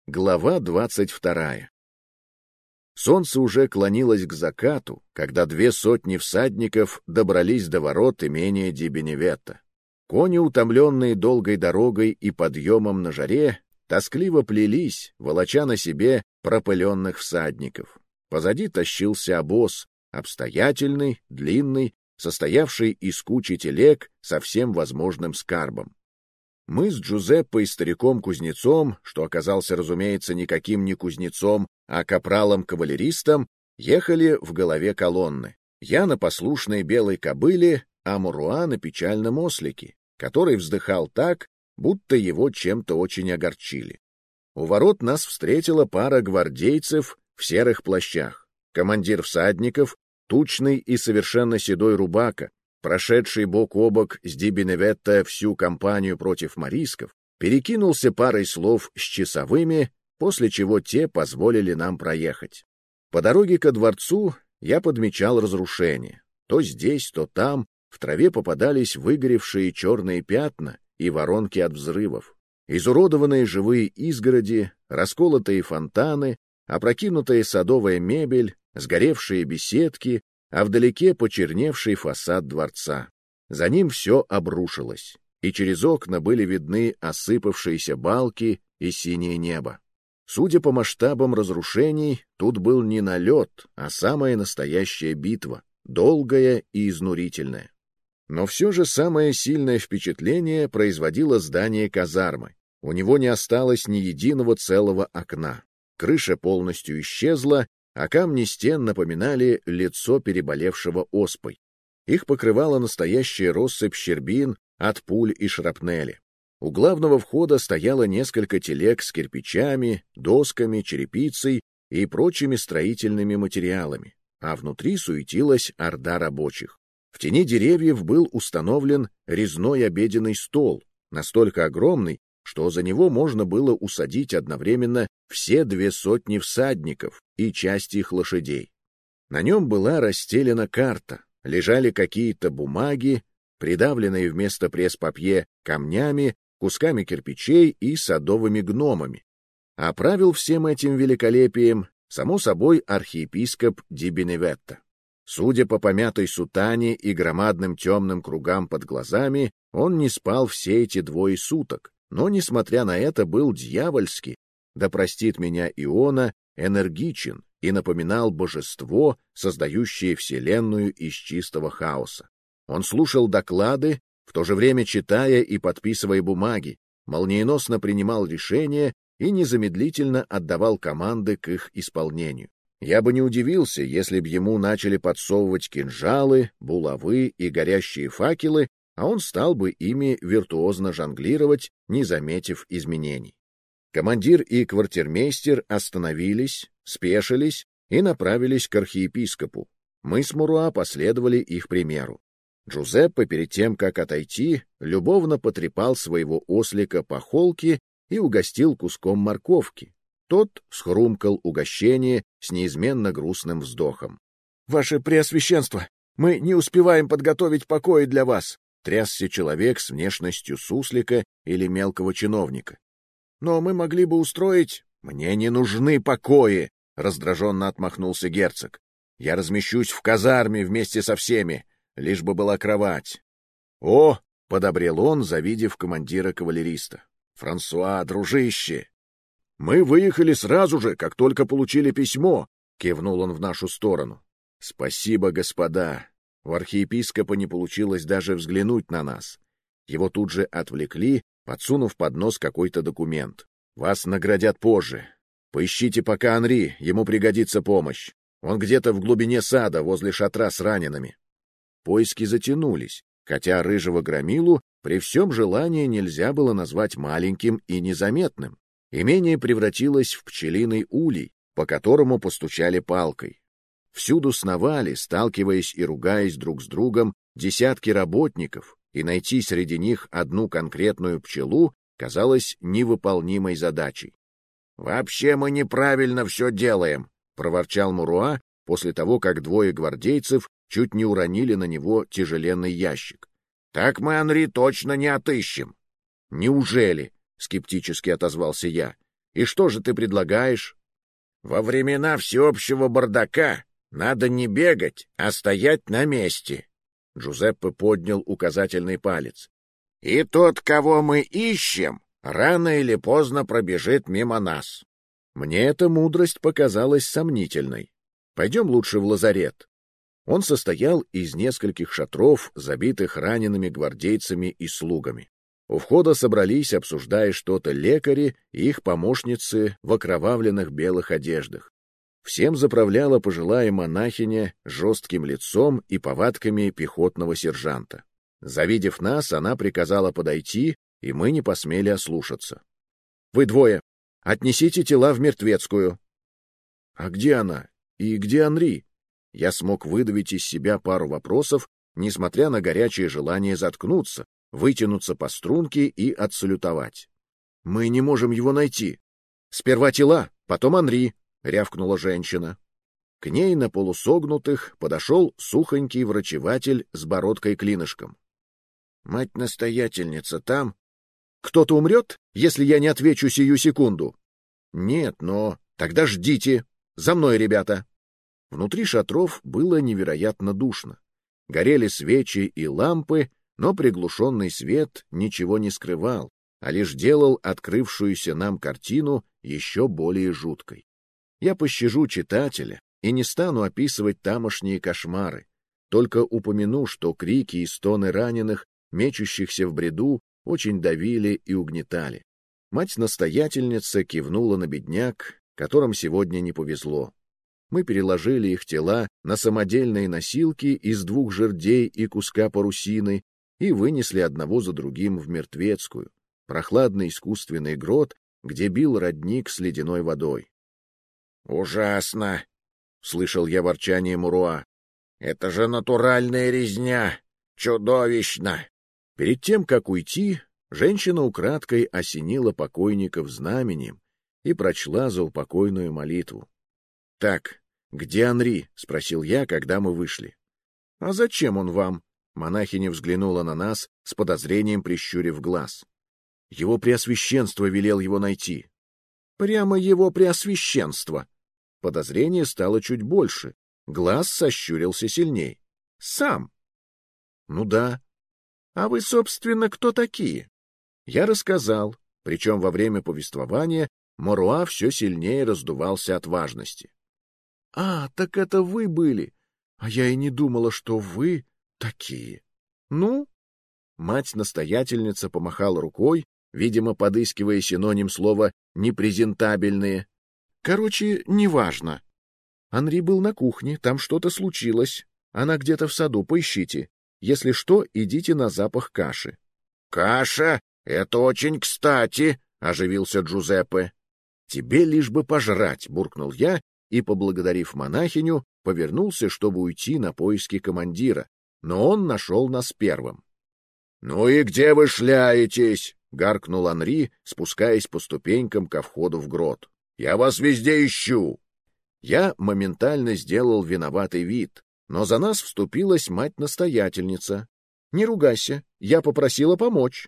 Глава 22. Солнце уже клонилось к закату, когда 200 всадников добрались до ворот имения Ди-Беневетто. Кони, утомленные долгой дорогой и подъемом на жаре, тоскливо плелись, волоча на себе пропыленных всадников. Позади тащился обоз, обстоятельный, длинный, состоявший из кучи телег со всем возможным скарбом. Мы с Джузеппо и стариком-кузнецом, что оказался, разумеется, никаким не кузнецом, а капралом-кавалеристом, ехали в голове колонны. Я на послушной белой кобыле, а Муруа на печальном ослике, который вздыхал так, будто его чем-то очень огорчили. У ворот нас встретила пара гвардейцев в серых плащах. Командир всадников, тучный и совершенно седой рубака, прошедший бок о бок с Ди-Беневетто всю кампанию против морисков, перекинулся парой слов с часовыми, после чего те позволили нам проехать. По дороге ко дворцу я подмечал разрушения. То здесь, то там в траве попадались выгоревшие черные пятна и воронки от взрывов. Изуродованные живые изгороди, расколотые фонтаны, опрокинутая садовая мебель, сгоревшие беседки, а вдалеке почерневший фасад дворца. За ним все обрушилось, и через окна были видны осыпавшиеся балки и синее небо. Судя по масштабам разрушений, тут был не налет, а самая настоящая битва, долгая и изнурительная. Но все же самое сильное впечатление производило здание казармы. У него не осталось ни единого целого окна. Крыша полностью исчезла, а камни стен напоминали лицо переболевшего оспой. Их покрывала настоящая россыпь щербин от пуль и шрапнели. У главного входа стояло несколько телег с кирпичами, досками, черепицей и прочими строительными материалами, а внутри суетилась орда рабочих. В тени деревьев был установлен резной обеденный стол, настолько огромный, что за него можно было усадить одновременно все 200 всадников и часть их лошадей. На нем была расстелена карта, лежали какие-то бумаги, придавленные вместо пресс-папье камнями, кусками кирпичей и садовыми гномами. А правил всем этим великолепием, само собой, архиепископ Ди-Беневетто. Судя по помятой сутане и громадным темным кругам под глазами, он не спал все эти 2 суток. Но, несмотря на это, был дьявольски, да простит меня Иона, энергичен и напоминал божество, создающее вселенную из чистого хаоса. Он слушал доклады, в то же время читая и подписывая бумаги, молниеносно принимал решения и незамедлительно отдавал команды к их исполнению. Я бы не удивился, если б ему начали подсовывать кинжалы, булавы и горящие факелы, а он стал бы ими виртуозно жонглировать, не заметив изменений. Командир и квартирмейстер остановились, спешились и направились к архиепископу. Мы с Муруа последовали их примеру. Джузеппе, перед тем, как отойти, любовно потрепал своего ослика по холке и угостил куском морковки. Тот схрумкал угощение с неизменно грустным вздохом. — Ваше Преосвященство, мы не успеваем подготовить покои для вас! — трясся человек с внешностью суслика или мелкого чиновника. — Но мы могли бы устроить... — Мне не нужны покои! — раздраженно отмахнулся герцог. — Я размещусь в казарме вместе со всеми, лишь бы была кровать. — О! — подобрел он, завидев командира кавалериста. — Франсуа, дружище! — Мы выехали сразу же, как только получили письмо! — кивнул он в нашу сторону. — Спасибо, господа! У архиепископа не получилось даже взглянуть на нас. Его тут же отвлекли, подсунув под нос какой-то документ. «Вас наградят позже. Поищите пока Анри, ему пригодится помощь. Он где-то в глубине сада, возле шатра с ранеными». Поиски затянулись, хотя рыжего громилу при всем желании нельзя было назвать маленьким и незаметным. Имение превратилось в пчелиный улей, по которому постучали палкой. Всюду сновали, сталкиваясь и ругаясь друг с другом, десятки работников, и найти среди них одну конкретную пчелу казалось невыполнимой задачей. «Вообще мы неправильно все делаем», — проворчал Муруа после того, как 2 гвардейцев чуть не уронили на него тяжеленный ящик. «Так мы Анри точно не отыщем». «Неужели?» — скептически отозвался я. И что же ты предлагаешь? Во времена всеобщего бардака надо не бегать, а стоять на месте. Джузеппе поднял указательный палец. И тот, кого мы ищем, рано или поздно пробежит мимо нас. Мне эта мудрость показалась сомнительной. Пойдем лучше в лазарет. Он состоял из нескольких шатров, забитых ранеными гвардейцами и слугами. У входа собрались, обсуждая что-то, лекари и их помощницы в окровавленных белых одеждах. Всем заправляла пожилая монахиня с жестким лицом и повадками пехотного сержанта. Завидев нас, она приказала подойти, и мы не посмели ослушаться. — Вы двое, отнесите тела в мертвецкую. — А где она? И где Анри? Я смог выдавить из себя пару вопросов, несмотря на горячее желание заткнуться, вытянуться по струнке и отсалютовать. — Мы не можем его найти. — Сперва тела, потом Анри, — рявкнула женщина. К ней на полусогнутых подошел сухонький врачеватель с бородкой-клинышком. — Мать-настоятельница там? — Кто-то умрет, если я не отвечу сию секунду? — Нет, но... Тогда ждите. За мной, ребята. Внутри шатров было невероятно душно. Горели свечи и лампы, но приглушенный свет ничего не скрывал, а лишь делал открывшуюся нам картину еще более жуткой. Я пощажу читателя и не стану описывать тамошние кошмары, только упомяну, что крики и стоны раненых, мечущихся в бреду, очень давили и угнетали. Мать-настоятельница кивнула на бедняк, которым сегодня не повезло. Мы переложили их тела на самодельные носилки из 2 жердей и куска парусины и вынесли одного за другим в мертвецкую, прохладный искусственный грот, где бил родник с ледяной водой. — Ужасно! — слышал я ворчание Муруа. — Это же натуральная резня! Чудовищно! Перед тем, как уйти, женщина украдкой осенила покойников знаменем и прочла заупокойную молитву. — Так, где Анри? — спросил я, когда мы вышли. — А зачем он вам? — монахиня взглянула на нас, с подозрением прищурив глаз. — Его преосвященство велел его найти. — Прямо его преосвященство! Подозрение стало чуть больше, глаз сощурился сильней. — Сам? — Ну да. — А вы, собственно, кто такие? Я рассказал, причем во время повествования Моруа все сильнее раздувался от важности. — А, так это вы были! А я и не думала, что вы такие. — Ну? Мать-настоятельница помахала рукой, видимо, подыскивая синоним слова «непрезентабельные». Короче, неважно. Анри был на кухне, там что-то случилось. Она где-то в саду, поищите. Если что, идите на запах каши. — Каша? Это очень кстати! — оживился Джузеппе. — Тебе лишь бы пожрать! — буркнул я и, поблагодарив монахиню, повернулся, чтобы уйти на поиски командира, но он нашел нас первым. — Ну и где вы шляетесь? — гаркнул Анри, спускаясь по ступенькам ко входу в грот. — Я вас везде ищу! Я моментально сделал виноватый вид, но за нас вступилась мать-настоятельница. — Не ругайся, я попросила помочь.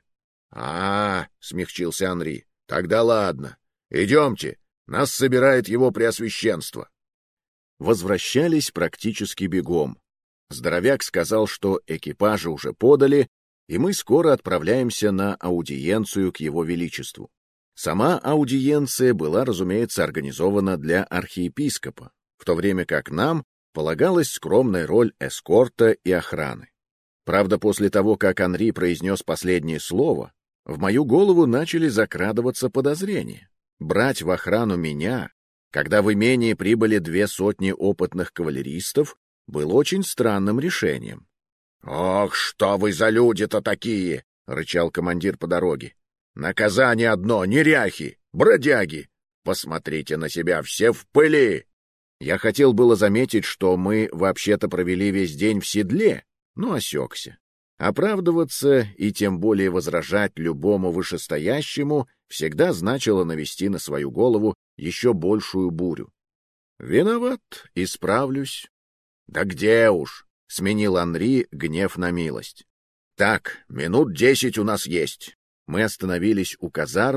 — смягчился Анри, — тогда ладно. Идемте, нас собирает его преосвященство. Возвращались практически бегом. Здоровяк сказал, что экипажи уже подали, и мы скоро отправляемся на аудиенцию к его величеству. Сама аудиенция была, разумеется, организована для архиепископа, в то время как нам полагалась скромная роль эскорта и охраны. Правда, после того, как Анри произнес последнее слово, в мою голову начали закрадываться подозрения. Брать в охрану меня, когда в имение прибыли 200 опытных кавалеристов, было очень странным решением. — Ох, что вы за люди-то такие! — рычал командир по дороге. — Наказание одно — неряхи, бродяги! Посмотрите на себя, все в пыли! Я хотел было заметить, что мы вообще-то провели весь день в седле, но осекся. Оправдываться и тем более возражать любому вышестоящему всегда значило навести на свою голову еще большую бурю. Виноват, исправлюсь. Да где уж, сменил Анри гнев на милость. Так, минут 10 у нас есть. Мы остановились у казармы,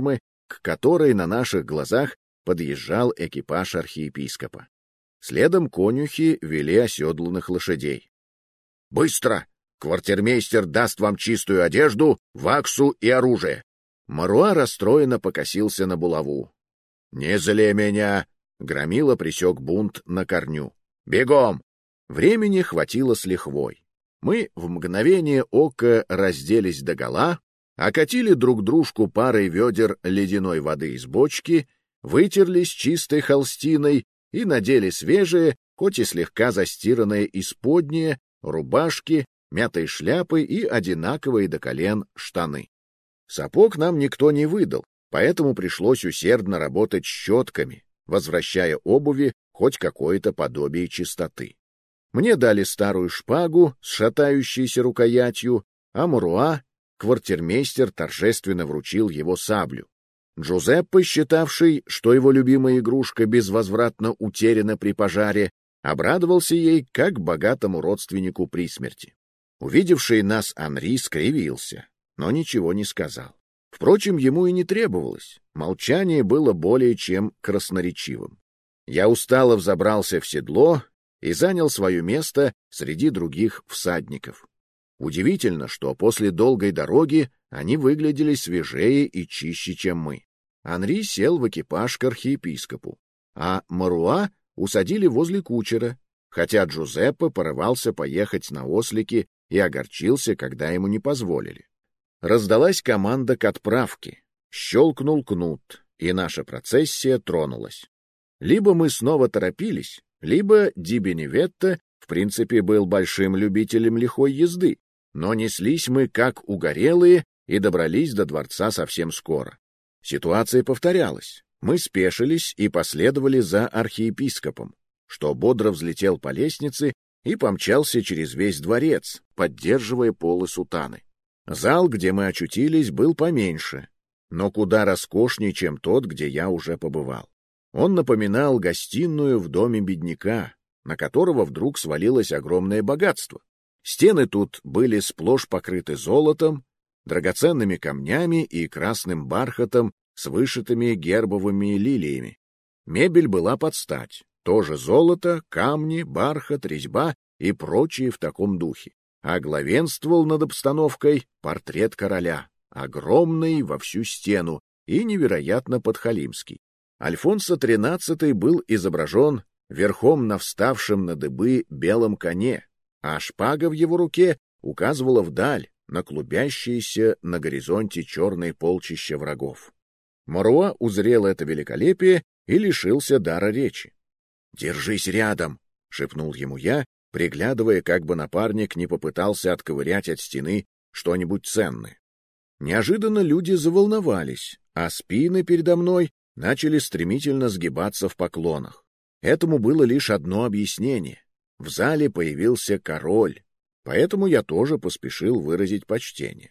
к которой на наших глазах подъезжал экипаж архиепископа. Следом конюхи вели оседланных лошадей. «Быстро! Квартирмейстер даст вам чистую одежду, ваксу и оружие!» Маруа расстроенно покосился на булаву. «Не зли меня!» — Громила пресек бунт на корню. «Бегом!» Времени хватило с лихвой. Мы в мгновение ока разделись догола, окатили друг дружку парой ведер ледяной воды из бочки, вытерлись чистой холстиной и надели свежие, хоть и слегка застиранные исподние, рубашки, мятые шляпы и одинаковые до колен штаны. Сапог нам никто не выдал, поэтому пришлось усердно работать щетками, возвращая обуви хоть какое-то подобие чистоты. Мне дали старую шпагу с шатающейся рукоятью, а Маруа, квартирмейстер, торжественно вручил его саблю. Джузеппе, считавший, что его любимая игрушка безвозвратно утеряна при пожаре, обрадовался ей как богатому родственнику при смерти. Увидевший нас Анри скривился, но ничего не сказал. Впрочем, ему и не требовалось. Молчание было более чем красноречивым. Я устало взобрался в седло и занял свое место среди других всадников. Удивительно, что после долгой дороги они выглядели свежее и чище, чем мы. Анри сел в экипаж к архиепископу, а Маруа усадили возле кучера, хотя Джузеппе порывался поехать на ослике и огорчился, когда ему не позволили. Раздалась команда к отправке, щелкнул кнут, и наша процессия тронулась. Либо мы снова торопились, либо Ди Беневетто, в принципе, был большим любителем лихой езды, но неслись мы как угорелые и добрались до дворца совсем скоро. Ситуация повторялась. Мы спешились и последовали за архиепископом, что бодро взлетел по лестнице и помчался через весь дворец, поддерживая полы сутаны. Зал, где мы очутились, был поменьше, но куда роскошнее, чем тот, где я уже побывал. Он напоминал гостиную в доме бедняка, на которого вдруг свалилось огромное богатство. Стены тут были сплошь покрыты золотом, драгоценными камнями и красным бархатом с вышитыми гербовыми лилиями. Мебель была под стать, тоже золото, камни, бархат, резьба и прочие в таком духе. А главенствовал над обстановкой портрет короля, огромный во всю стену и невероятно подхалимский. Альфонсо XIII был изображен верхом на вставшем на дыбы белом коне, а шпага в его руке указывала вдаль, на клубящиеся на горизонте черные полчища врагов. Маруа узрел это великолепие и лишился дара речи. «Держись рядом!» — шепнул ему я, приглядывая, как бы напарник не попытался отковырять от стены что-нибудь ценное. Неожиданно люди заволновались, а спины передо мной начали стремительно сгибаться в поклонах. Этому было лишь одно объяснение. В зале появился король, поэтому я тоже поспешил выразить почтение.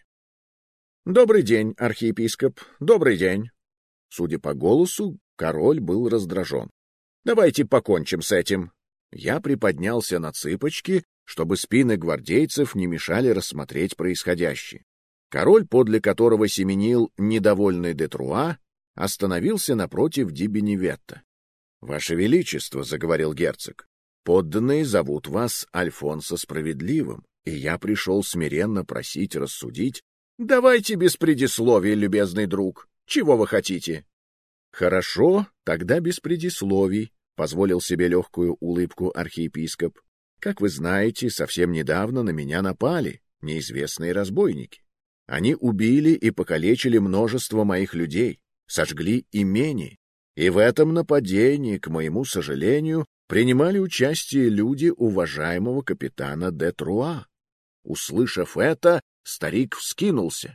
«Добрый день, архиепископ, добрый день!» Судя по голосу, король был раздражен. «Давайте покончим с этим!» Я приподнялся на цыпочки, чтобы спины гвардейцев не мешали рассмотреть происходящее. Король, подле которого семенил недовольный де Труа, остановился напротив Ди Беневетто. — Ваше Величество, — заговорил герцог, — подданные зовут вас Альфонсо Справедливым, и я пришел смиренно просить рассудить. — Давайте без предисловий, любезный друг. Чего вы хотите? — Хорошо, тогда без предисловий, — позволил себе легкую улыбку архиепископ. — Как вы знаете, совсем недавно на меня напали неизвестные разбойники. Они убили и покалечили множество моих людей, сожгли имение, и в этом нападении, к моему сожалению, принимали участие люди уважаемого капитана де Труа. Услышав это, старик вскинулся.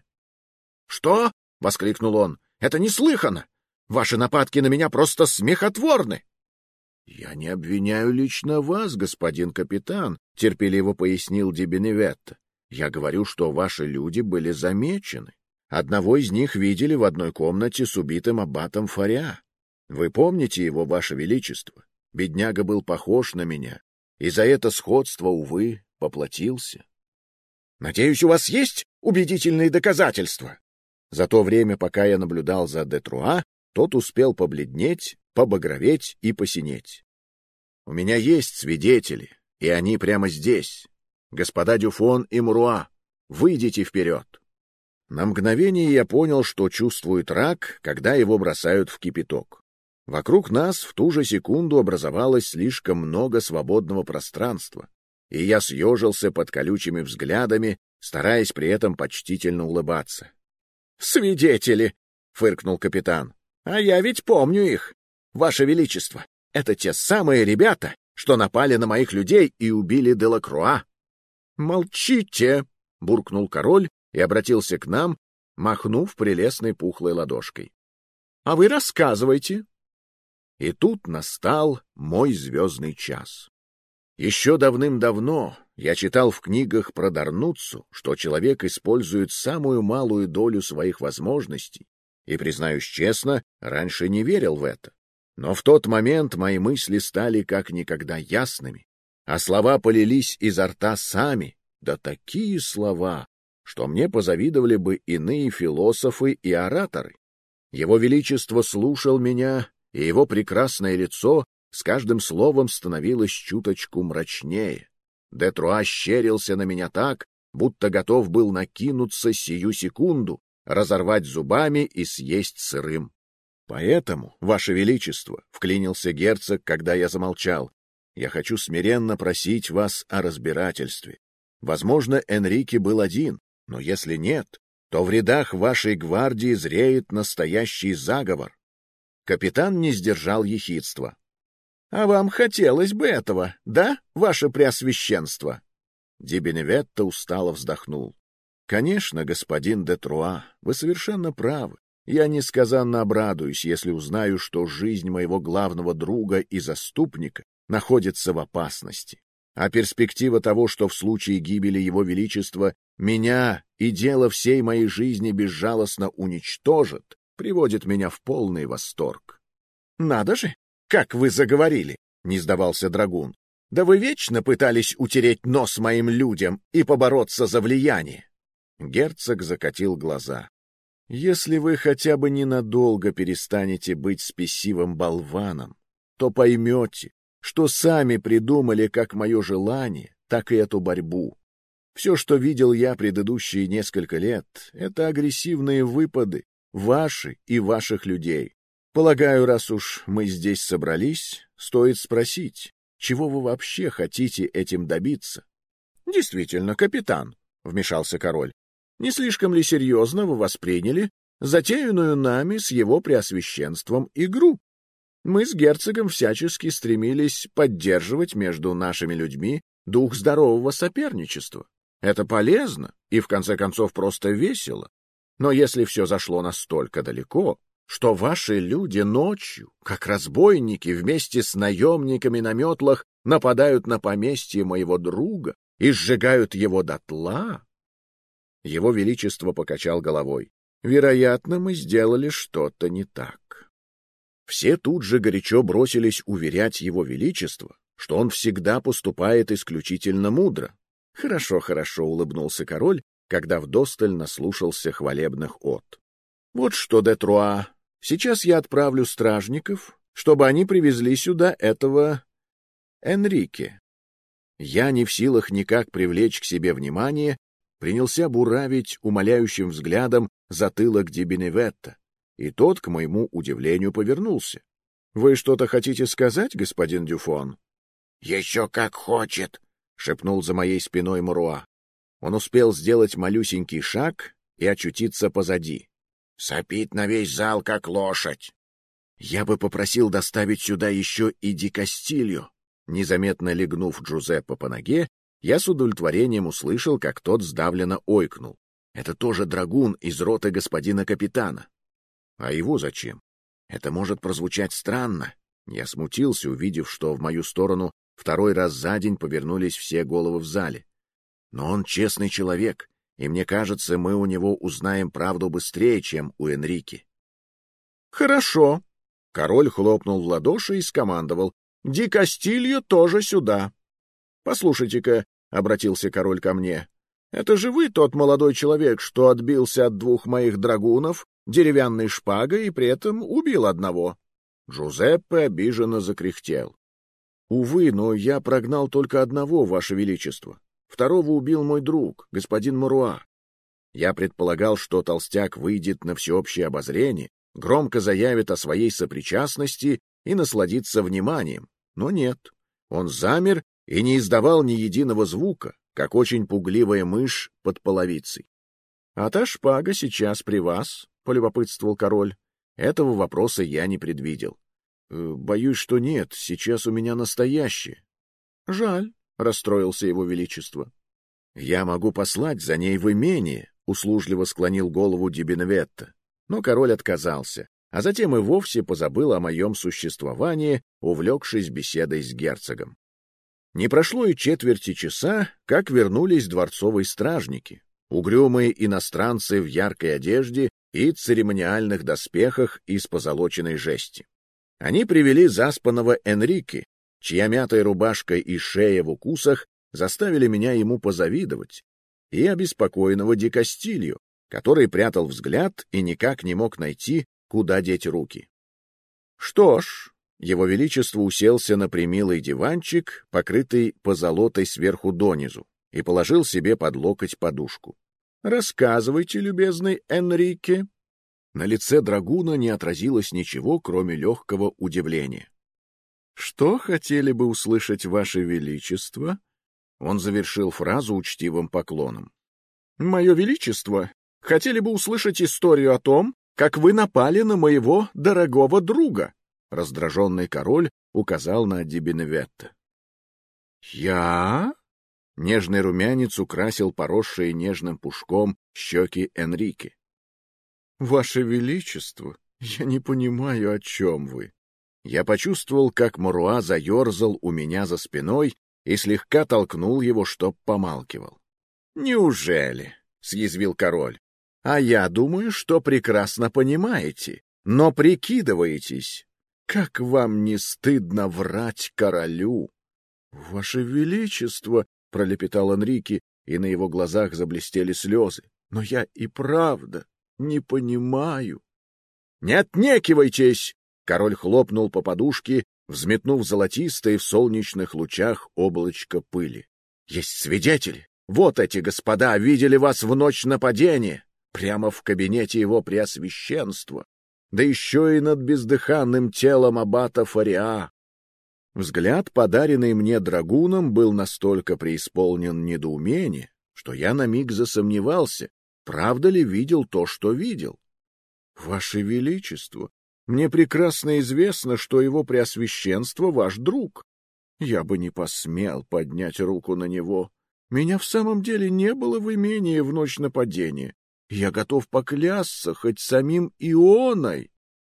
— Что? — воскликнул он. — Это неслыханно! Ваши нападки на меня просто смехотворны! — Я не обвиняю лично вас, господин капитан, — терпеливо пояснил Ди Беневетто. — Я говорю, что ваши люди были замечены. Одного из них видели в одной комнате с убитым аббатом Фаря. Вы помните его, ваше величество? Бедняга был похож на меня, и за это сходство, увы, поплатился. — Надеюсь, у вас есть убедительные доказательства? За то время, пока я наблюдал за де Труа, тот успел побледнеть, побагроветь и посинеть. У меня есть свидетели, и они прямо здесь. Господа Дюфон и Муруа, выйдите вперед. На мгновение я понял, что чувствует рак, когда его бросают в кипяток. Вокруг нас в ту же секунду образовалось слишком много свободного пространства, и я съежился под колючими взглядами, стараясь при этом почтительно улыбаться. «Свидетели!» — фыркнул капитан. «А я ведь помню их. Ваше Величество, это те самые ребята, что напали на моих людей и убили Делакруа». «Молчите!» — буркнул король и обратился к нам, махнув прелестной пухлой ладошкой. «А вы рассказывайте». И тут настал мой звездный час. Еще давным-давно я читал в книгах про Дарнуццу, что человек использует самую малую долю своих возможностей, и, признаюсь честно, раньше не верил в это. Но в тот момент мои мысли стали как никогда ясными, а слова полились изо рта сами, да такие слова, что мне позавидовали бы иные философы и ораторы. Его Величество слушал меня, и его прекрасное лицо с каждым словом становилось чуточку мрачнее. Де Труа щерился на меня так, будто готов был накинуться сию секунду, разорвать зубами и съесть сырым. «Поэтому, Ваше Величество», — вклинился герцог, когда я замолчал, — «я хочу смиренно просить вас о разбирательстве. Возможно, Энрике был один, но если нет, то в рядах вашей гвардии зреет настоящий заговор». Капитан не сдержал ехидства. «А вам хотелось бы этого, да, ваше преосвященство?» Ди Беневетто устало вздохнул. «Конечно, господин де Труа, вы совершенно правы. Я несказанно обрадуюсь, если узнаю, что жизнь моего главного друга и заступника находится в опасности. А перспектива того, что в случае гибели его величества меня и дело всей моей жизни безжалостно уничтожит, приводит меня в полный восторг». «Надо же, как вы заговорили!» — не сдавался драгун. «Да вы вечно пытались утереть нос моим людям и побороться за влияние!» Герцог закатил глаза. «Если вы хотя бы ненадолго перестанете быть спесивым болваном, то поймете, что сами придумали как мое желание, так и эту борьбу. Все, что видел я предыдущие несколько лет, — это агрессивные выпады, ваши и ваших людей. Полагаю, раз уж мы здесь собрались, стоит спросить, чего вы вообще хотите этим добиться?» «Действительно, капитан», — вмешался король, — «не слишком ли серьезно вы восприняли затеянную нами с его преосвященством игру? Мы с герцогом всячески стремились поддерживать между нашими людьми дух здорового соперничества. Это полезно и, в конце концов, просто весело. Но если все зашло настолько далеко, что ваши люди ночью, как разбойники, вместе с наемниками на метлах нападают на поместье моего друга и сжигают его дотла...» Его Величество покачал головой. «Вероятно, мы сделали что-то не так». Все тут же горячо бросились уверять Его Величество, что он всегда поступает исключительно мудро. «Хорошо, хорошо», — улыбнулся король, когда вдосталь наслушался хвалебных од. «Вот что, де Труа, сейчас я отправлю стражников, чтобы они привезли сюда этого Энрике». Я, не в силах никак привлечь к себе внимание, принялся буравить умоляющим взглядом затылок Ди Беневетто, и тот, к моему удивлению, повернулся. «Вы что-то хотите сказать, господин Дюфон?» «Еще как хочет», — шепнул за моей спиной Муруа. Он успел сделать малюсенький шаг и очутиться позади. «Сопит на весь зал, как лошадь». «Я бы попросил доставить сюда еще и Ди Кастильо». Незаметно легнув Джузеппе по ноге, я с удовлетворением услышал, как тот сдавленно ойкнул. Это тоже драгун из роты господина капитана. А его зачем? Это может прозвучать странно. Я смутился, увидев, что в мою сторону второй раз за день повернулись все головы в зале. Но он честный человек, и мне кажется, мы у него узнаем правду быстрее, чем у Энрике. «Хорошо». Король хлопнул в ладоши и скомандовал: «Ди Кастильо тоже сюда». «Послушайте-ка», — обратился король ко мне, — Это же вы тот молодой человек, что отбился от 2 моих драгунов деревянной шпагой и при этом убил одного. Джузеппе обиженно закряхтел. — Увы, но я прогнал только одного, Ваше Величество. Второго убил мой друг, господин Моруа. Я предполагал, что толстяк выйдет на всеобщее обозрение, громко заявит о своей сопричастности и насладится вниманием. Но нет, он замер и не издавал ни единого звука, как очень пугливая мышь под половицей. — А та шпага сейчас при вас? — полюбопытствовал король. Этого вопроса я не предвидел. — Боюсь, что нет, сейчас у меня настоящая. — Жаль, — расстроился его величество. — Я могу послать за ней в имение, — услужливо склонил голову Ди Беневетто. Но король отказался, а затем и вовсе позабыл о моем существовании, увлекшись беседой с герцогом. Не прошло и четверти часа, как вернулись дворцовые стражники, угрюмые иностранцы в яркой одежде и церемониальных доспехах из позолоченной жести. Они привели заспанного Энрике, чья мятая рубашка и шея в укусах заставили меня ему позавидовать, и обеспокоенного Ди Кастильо, который прятал взгляд и никак не мог найти, куда деть руки. Что ж, его величество уселся на премилый диванчик, покрытый позолотой сверху донизу, и положил себе под локоть подушку. — Рассказывайте, любезный Энрике. На лице драгуна не отразилось ничего, кроме легкого удивления. — Что хотели бы услышать, Ваше Величество? Он завершил фразу учтивым поклоном. — Мое Величество, хотели бы услышать историю о том, как вы напали на моего дорогого друга. Раздраженный король указал на Ди Беневетто. — Я? Нежный румянец украсил поросшие нежным пушком щеки Энрике. — Ваше Величество, я не понимаю, о чем вы. Я почувствовал, как Моруа заерзал у меня за спиной и слегка толкнул его, чтоб помалкивал. — Неужели? — съязвил король. — А я думаю, что прекрасно понимаете, но прикидываетесь. Как вам не стыдно врать королю? — Ваше Величество! — пролепетал Энрике, и на его глазах заблестели слезы. — Но я и правда не понимаю. — Не отнекивайтесь! — король хлопнул по подушке, взметнув золотистое в солнечных лучах облачко пыли. — Есть свидетели! Вот эти господа видели вас в ночь нападения, прямо в кабинете его преосвященства, да еще и над бездыханным телом аббата Фариа. Взгляд, подаренный мне драгуном, был настолько преисполнен недоумения, что я на миг засомневался, правда ли видел то, что видел. — Ваше Величество, мне прекрасно известно, что его преосвященство ваш друг. Я бы не посмел поднять руку на него. Меня в самом деле не было в имении в ночь нападения. Я готов поклясться хоть самим Ионой.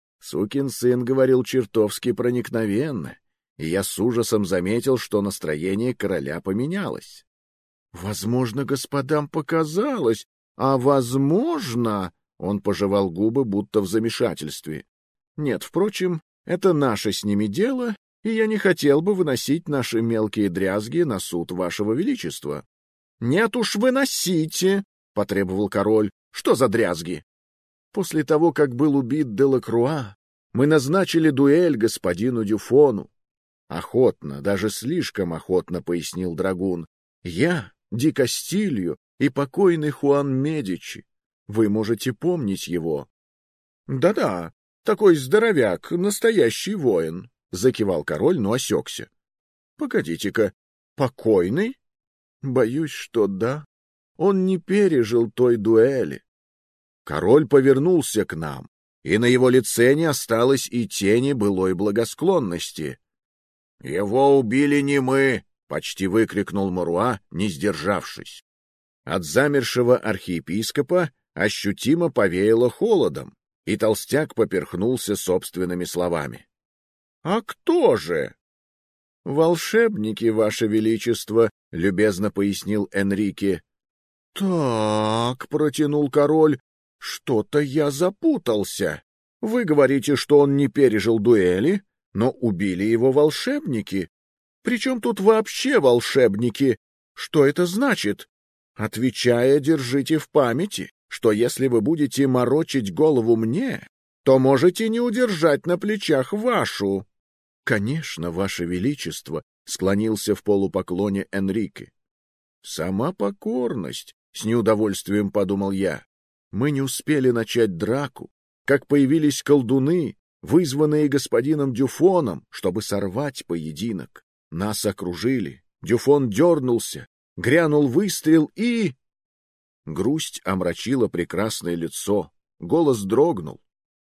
Сукин сын говорил чертовски проникновенно, и я с ужасом заметил, что настроение короля поменялось. Возможно, господам показалось, а возможно... Он пожевал губы, будто в замешательстве. Нет, впрочем, это наше с ними дело, и я не хотел бы выносить наши мелкие дрязги на суд вашего величества. — Нет уж, выносите! — потребовал король. — Что за дрязги? После того, как был убит Делакруа, мы назначили дуэль господину Дюфону. Охотно, даже слишком охотно, пояснил драгун. Я, Ди Кастильо и покойный Хуан Медичи. Вы можете помнить его. Да-да, такой здоровяк, настоящий воин, закивал король, но осекся. Погодите-ка, покойный? Боюсь, что да. Он не пережил той дуэли. Король повернулся к нам, и на его лице не осталось и тени былой благосклонности. — Его убили не мы! — почти выкрикнул Моруа, не сдержавшись. От замершего архиепископа ощутимо повеяло холодом, и толстяк поперхнулся собственными словами. — А кто же? — Волшебники, ваше величество, — любезно пояснил Энрике. — Так, — протянул король, — что-то я запутался. Вы говорите, что он не пережил дуэли, но убили его волшебники. Причем тут вообще волшебники? Что это значит? Отвечая, держите в памяти, что если вы будете морочить голову мне, то можете не удержать на плечах вашу. — Конечно, ваше величество, — склонился в полупоклоне Энрике. — Сама покорность, — с неудовольствием подумал я. Мы не успели начать драку, как появились колдуны, вызванные господином Дюфоном, чтобы сорвать поединок. Нас окружили, Дюфон дернулся, грянул выстрел и... Грусть омрачила прекрасное лицо, голос дрогнул.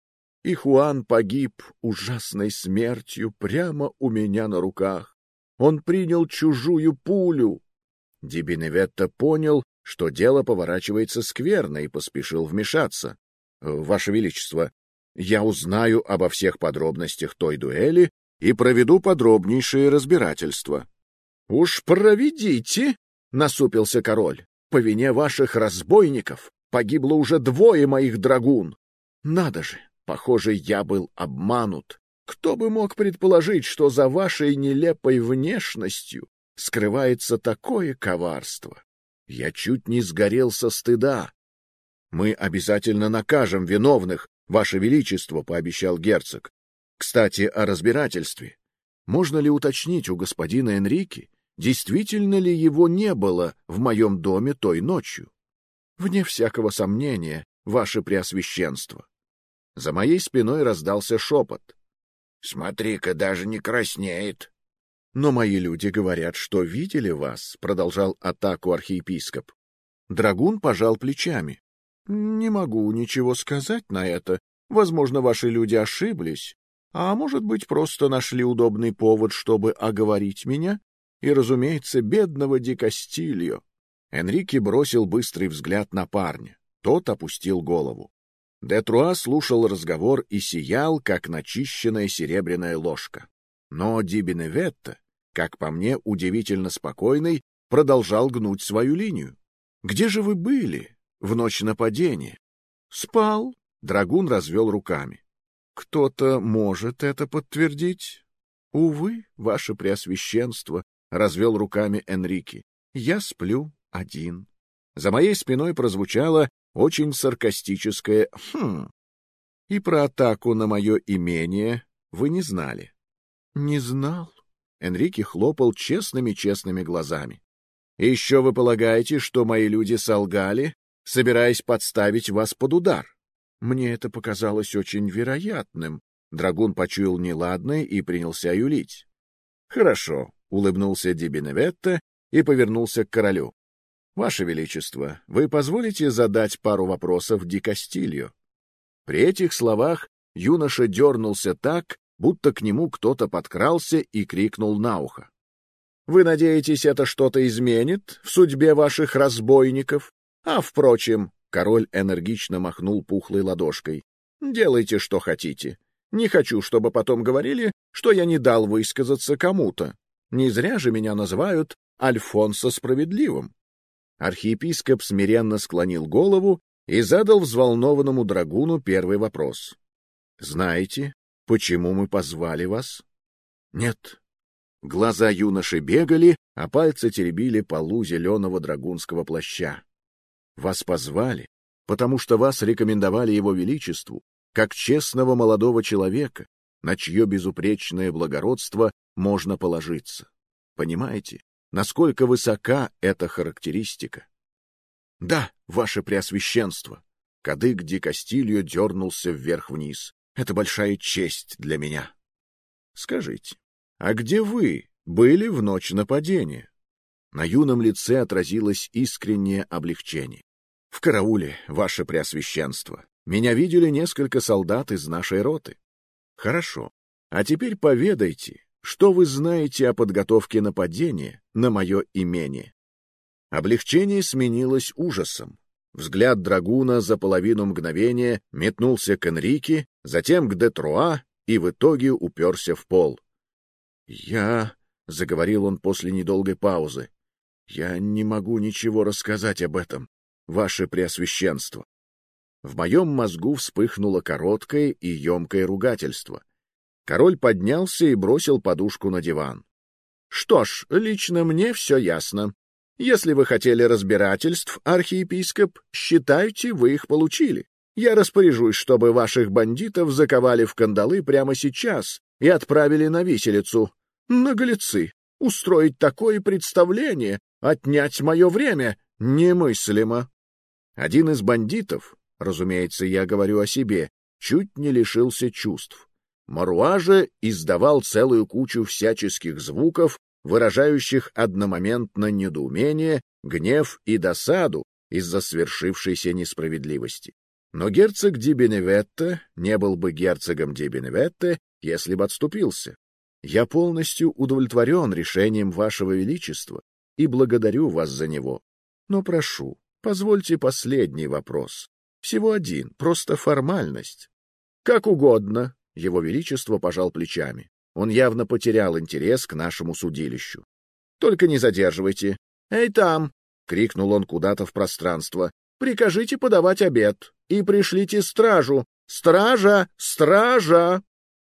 И Хуан погиб ужасной смертью прямо у меня на руках. Он принял чужую пулю. Ди Беневетто понял, что дело поворачивается скверно, и поспешил вмешаться. — Ваше Величество, я узнаю обо всех подробностях той дуэли и проведу подробнейшее разбирательство. — Уж проведите, — насупился король. — По вине ваших разбойников погибло уже 2 моих драгун. Надо же, похоже, я был обманут. Кто бы мог предположить, что за вашей нелепой внешностью скрывается такое коварство? Я чуть не сгорел со стыда. — Мы обязательно накажем виновных, Ваше Величество, — пообещал герцог. — Кстати, о разбирательстве. Можно ли уточнить у господина Энрике, действительно ли его не было в моем доме той ночью? — Вне всякого сомнения, Ваше Преосвященство. За моей спиной раздался шепот. — Смотри-ка, даже не краснеет. — Но мои люди говорят, что видели вас, — продолжал атаку архиепископ. Драгун пожал плечами. — Не могу ничего сказать на это. Возможно, ваши люди ошиблись, а может быть, просто нашли удобный повод, чтобы оговорить меня, и, разумеется, бедного Ди Кастильо. Энрике бросил быстрый взгляд на парня. Тот опустил голову. Де Труа слушал разговор и сиял, как начищенная серебряная ложка. Но Ди Беневетто, как по мне, удивительно спокойный, продолжал гнуть свою линию. — Где же вы были в ночь нападения? — Спал. Драгун развел руками. — Кто-то может это подтвердить? — Увы, Ваше Преосвященство, — развел руками Энрике. — Я сплю один. За моей спиной прозвучало очень саркастическое «хм». — И про атаку на мое имение вы не знали? — Не знал. Энрике хлопал честными глазами. — И еще вы полагаете, что мои люди солгали, собираясь подставить вас под удар? Мне это показалось очень вероятным. Драгун почуял неладное и принялся юлить. — Хорошо, — улыбнулся Ди Беневетто и повернулся к королю. — Ваше Величество, вы позволите задать пару вопросов Ди Кастильо? При этих словах юноша дернулся так, будто к нему кто-то подкрался и крикнул на ухо. — Вы надеетесь, это что-то изменит в судьбе ваших разбойников? А, впрочем, король энергично махнул пухлой ладошкой. — Делайте, что хотите. Не хочу, чтобы потом говорили, что я не дал высказаться кому-то. Не зря же меня называют Альфонсо Справедливым. Архиепископ смиренно склонил голову и задал взволнованному драгуну первый вопрос. — Знаете, почему мы позвали вас? — Нет. Глаза юноши бегали, а пальцы теребили полу зеленого драгунского плаща. Вас позвали, потому что вас рекомендовали его величеству, как честного молодого человека, на чье безупречное благородство можно положиться. Понимаете, насколько высока эта характеристика? — Да, Ваше Преосвященство. Кадык Ди Кастильо дернулся вверх-вниз. Это большая честь для меня. — Скажите, а где вы были в ночь нападения? На юном лице отразилось искреннее облегчение. — В карауле, Ваше Преосвященство. Меня видели несколько солдат из нашей роты. — Хорошо. А теперь поведайте, что вы знаете о подготовке нападения на мое имение. Облегчение сменилось ужасом. Взгляд драгуна за половину мгновения метнулся к Энрике, затем к де Труа и в итоге уперся в пол. — Я... — заговорил он после недолгой паузы. — Я не могу ничего рассказать об этом, Ваше Преосвященство. В моем мозгу вспыхнуло короткое и емкое ругательство. Король поднялся и бросил подушку на диван. — Что ж, лично мне все ясно. Если вы хотели разбирательств, архиепископ, считайте, вы их получили. Я распоряжусь, чтобы ваших бандитов заковали в кандалы прямо сейчас и отправили на виселицу. Наглецы! Устроить такое представление, отнять мое время, немыслимо. Один из бандитов, разумеется, я говорю о себе, чуть не лишился чувств. Маруа же издавал целую кучу всяческих звуков, выражающих одномоментно недоумение, гнев и досаду из-за свершившейся несправедливости. Но герцог ди Беневетто не был бы герцогом ди Беневетто, если бы отступился. Я полностью удовлетворен решением вашего величества и благодарю вас за него. Но прошу, позвольте последний вопрос. Всего один, просто формальность. Как угодно, его величество пожал плечами. Он явно потерял интерес к нашему судилищу. Только не задерживайте. Эй, там! Крикнул он куда-то в пространство. Прикажите подавать обед и пришлите стражу. Стража! Стража!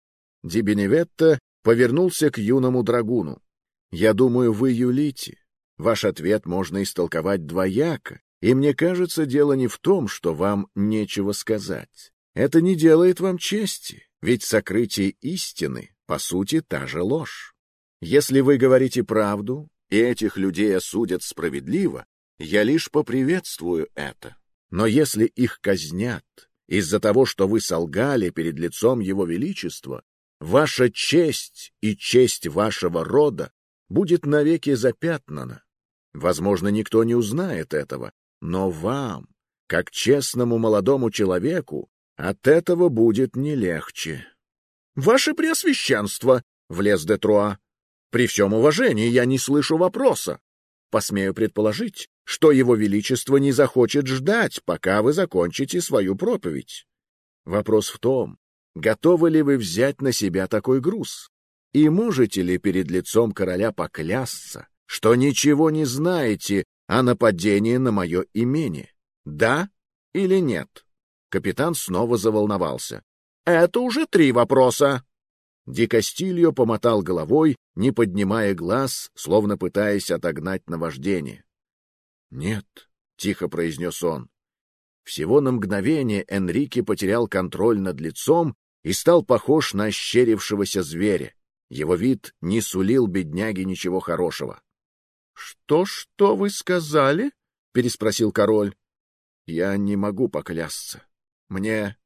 Ди Беневетто повернулся к юному драгуну. «Я думаю, вы юлите. Ваш ответ можно истолковать двояко, и мне кажется, дело не в том, что вам нечего сказать. Это не делает вам чести, ведь сокрытие истины, по сути, та же ложь. Если вы говорите правду, и этих людей осудят справедливо, я лишь поприветствую это. Но если их казнят из-за того, что вы солгали перед лицом Его Величества, ваша честь и честь вашего рода будет навеки запятнана. Возможно, никто не узнает этого, но вам, как честному молодому человеку, от этого будет не легче. — Ваше Преосвященство! — влез де Труа. — При всем уважении я не слышу вопроса. Посмею предположить, что Его Величество не захочет ждать, пока вы закончите свою проповедь. Вопрос в том, готовы ли вы взять на себя такой груз? И можете ли перед лицом короля поклясться, что ничего не знаете о нападении на мое имение? Да или нет? Капитан снова заволновался. Это уже 3 вопроса. Ди Кастильо помотал головой, не поднимая глаз, словно пытаясь отогнать наваждение. «Нет», — тихо произнес он. Всего на мгновение Энрике потерял контроль над лицом и стал похож на ощерившегося зверя. Его вид не сулил бедняге ничего хорошего. — Что вы сказали? — переспросил король. — Я не могу поклясться. Мне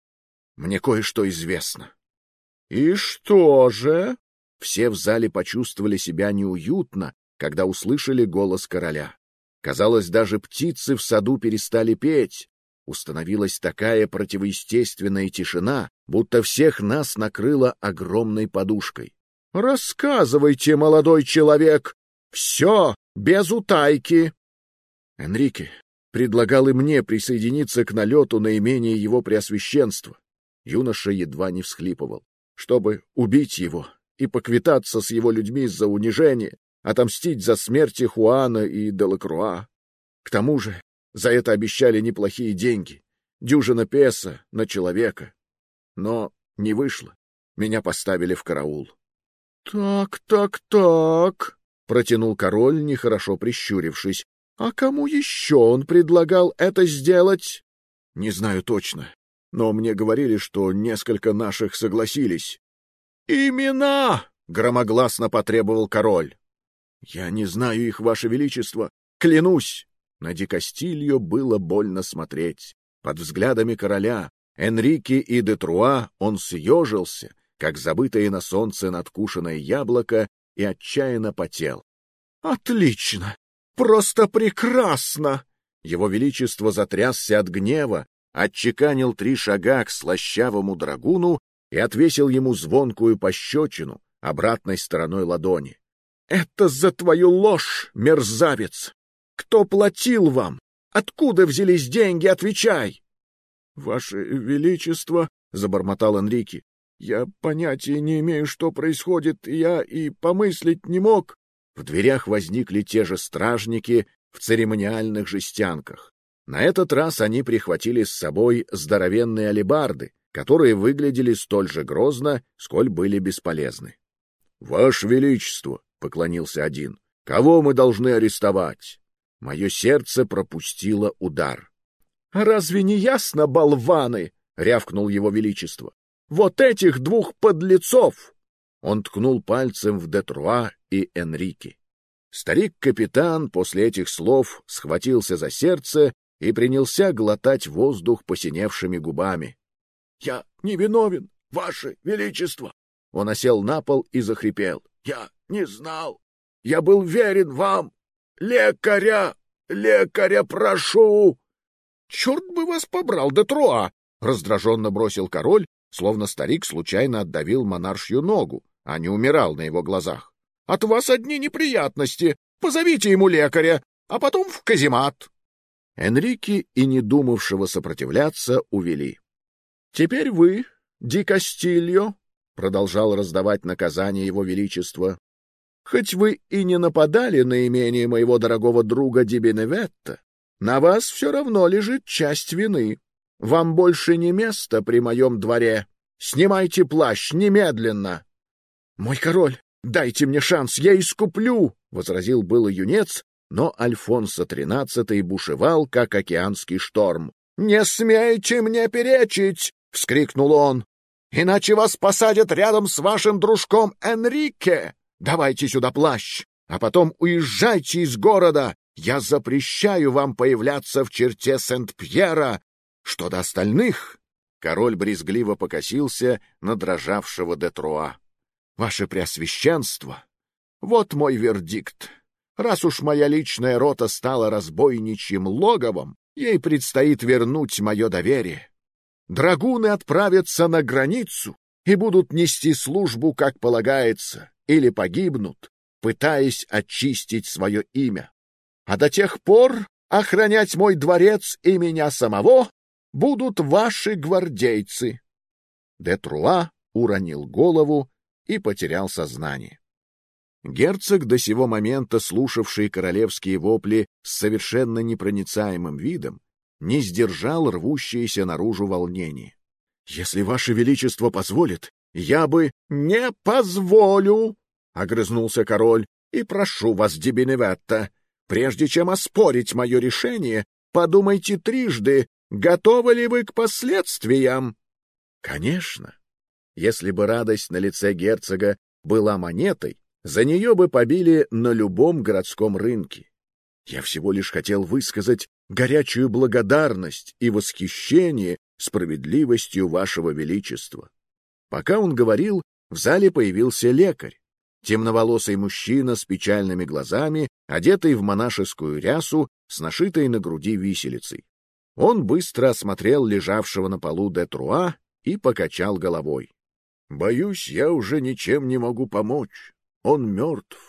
кое-что известно. — И что же? Все в зале почувствовали себя неуютно, когда услышали голос короля. Казалось, даже птицы в саду перестали петь. Установилась такая противоестественная тишина, будто всех нас накрыло огромной подушкой. — Рассказывайте, молодой человек! Все, без утайки! Энрике предлагал и мне присоединиться к налету на имение его преосвященства. Юноша едва не всхлипывал. Чтобы убить его и поквитаться с его людьми за унижение, отомстить за смерти Хуана и Делакруа. К тому же за это обещали неплохие деньги, 10 песо на человека. Но не вышло, меня поставили в караул. — Так, — протянул король, нехорошо прищурившись. — А кому еще он предлагал это сделать? — Не знаю точно, но мне говорили, что несколько наших согласились. — Имена! — громогласно потребовал король. — Я не знаю их, ваше величество, клянусь! На Ди Кастильо было больно смотреть. Под взглядами короля, Энрике и де Труа он съежился, как забытое на солнце надкушенное яблоко, и отчаянно потел. — Отлично! Просто прекрасно! Его величество затрясся от гнева, отчеканил 3 шага к слащавому драгуну и отвесил ему звонкую пощечину обратной стороной ладони. — Это за твою ложь, мерзавец! Кто платил вам? Откуда взялись деньги? Отвечай! — Ваше величество, — забормотал Энрике, — я понятия не имею, что происходит, я и помыслить не мог. В дверях возникли те же стражники в церемониальных жестянках. На этот раз они прихватили с собой здоровенные алебарды, которые выглядели столь же грозно, сколь были бесполезны. — Ваше величество, — поклонился один, — кого мы должны арестовать? Мое сердце пропустило удар. — Разве не ясно, болваны? — рявкнул его величество. — Вот этих двух подлецов! Он ткнул пальцем в Детруа и Энрике. Старик-капитан после этих слов схватился за сердце и принялся глотать воздух посиневшими губами. — Я не виновен, ваше величество! Он осел на пол и захрипел. — Я не знал! Я был верен вам! Лекаря! Лекаря прошу! — Черт бы вас побрал, Детруа! — раздраженно бросил король, словно старик случайно отдавил монаршью ногу, а не умирал на его глазах. — От вас одни неприятности! Позовите ему лекаря, а потом в каземат! Энрике и не думавшего сопротивляться увели. — Теперь вы, Ди Кастильо, — продолжал раздавать наказание его величества, — хоть вы и не нападали на имение моего дорогого друга Ди Беневетто, на вас все равно лежит часть вины. Вам больше не место при моем дворе. Снимайте плащ немедленно. — Мой король, дайте мне шанс, я искуплю, — возразил было юнец, но Альфонсо XIII бушевал, как океанский шторм. — Не смейте мне перечить! — вскрикнул он. — Иначе вас посадят рядом с вашим дружком Энрике. Давайте сюда плащ, а потом уезжайте из города. Я запрещаю вам появляться в черте Сент-Пьера. Что до остальных? Король брезгливо покосился на дрожавшего Детруа. — Ваше Преосвященство, вот мой вердикт. Раз уж моя личная рота стала разбойничьим логовом, ей предстоит вернуть мое доверие. Драгуны отправятся на границу и будут нести службу, как полагается, или погибнут, пытаясь очистить свое имя. А до тех пор охранять мой дворец и меня самого будут ваши гвардейцы. Детруа уронил голову и потерял сознание. Герцог, до сего момента слушавший королевские вопли с совершенно непроницаемым видом, не сдержал рвущееся наружу волнение. — Если ваше величество позволит, я бы... — Не позволю! — огрызнулся король. — И прошу вас, Ди Беневетто, прежде чем оспорить мое решение, подумайте трижды, готовы ли вы к последствиям. — Конечно. Если бы радость на лице герцога была монетой, за нее бы побили на любом городском рынке. Я всего лишь хотел высказать горячую благодарность и восхищение справедливостью вашего величества. Пока он говорил, в зале появился лекарь, темноволосый мужчина с печальными глазами, одетый в монашескую рясу с нашитой на груди виселицей. Он быстро осмотрел лежавшего на полу Детруа и покачал головой. — Боюсь, я уже ничем не могу помочь. Он мертв.